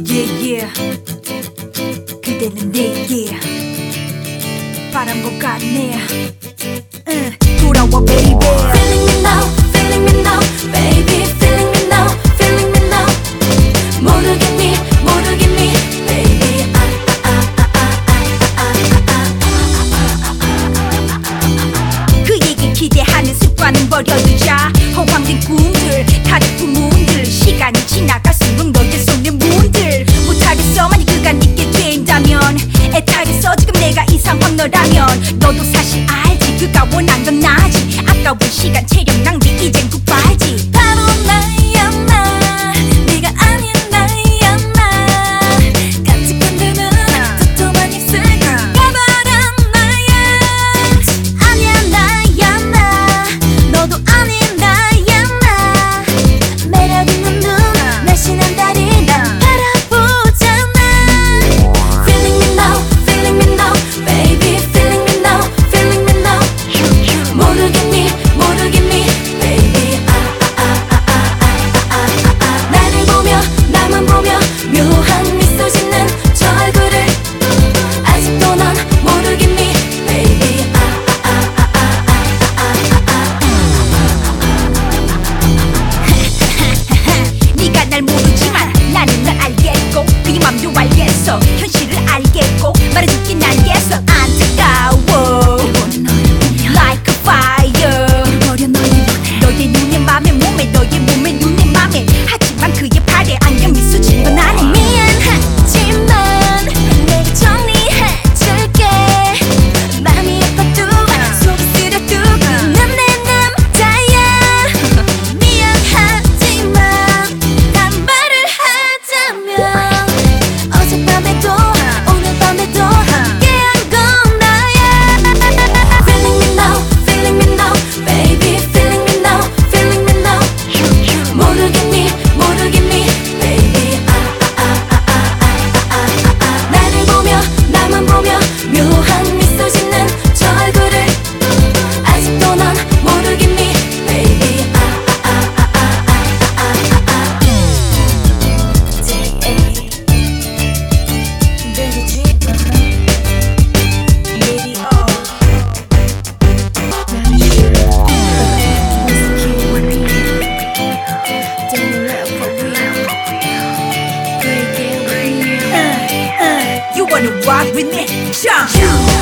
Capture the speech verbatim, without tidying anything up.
yeah yeah 그대는 내게 바람과 같네. 응, 돌아와 baby. Feeling me now, feeling me now, baby. Feeling me now, feeling me now. 모르겠니, 모르겠니, baby. 아, 아, 아, 아, 아, 아, 아. 그에게 기대하는 습관은 버려두자. 허황된 꿈들, 가득 부문들. 시간이 지나갈수록 너의 손에 문들. 못하겠어 만약 그가 있게 된다면. 애타겠어 지금 내가 이 상황 너라면. 너도 사실 알지 그가 원한 건 나지. 아까운 시간 체력 낭비 이젠 굿바이지. 바로 나야 나, 네가 아닌 나야 나. 같이 건드는 도톰한 입술 가버린 나야. 아니야 나야 나, 너도 아닌 나야 나. 매력 있는 눈, 날씬한 다리 난 바라보잖아. Feeling me now, feeling me now, baby. Feeling me now, feeling me now. 모르겠니, 모르겠니, baby. 아, 아, 아, 아, 아, 아, 아, 아. 나를 보며, 나만 보며 묘한 미소 짓는 저 얼굴을 아직도 넌 모르겠니, baby. 아, 아, 아, 아, 아, 아, 아. 네가 날 모르지만 나는 널 알겠고 네 맘도 알겠어. 현실을 알겠고 말해줄게 난 계속 안타까워. Like a fire 너의 눈에 맘에 몸에 너의 몸에 눈에 맘에. 하지만 그의 팔에 안경 미소 짓고 나는 미안하지만 내가 정리해줄게. 맘이 아파도 속이 쓰려도 그는 내 남자야. 미안하지만 반말을 하자면 어젯밤에도 오늘 밤에도 함께한 건 나야. Feeling me now, feeling me now, baby. Feeling me now, feeling me now. 모르겠니, 모르겠니, baby. 아, 아, 아, 아, 아, 아, 아, 아. 나를 보며, 나만 보며 묘한 미소 짓는 저 얼굴을 아직도 넌 모르겠니, baby. 아, 아, 아, 아, 아, 아, 아, 아. 들리지? Baby oh You wanna rock with me? Jump!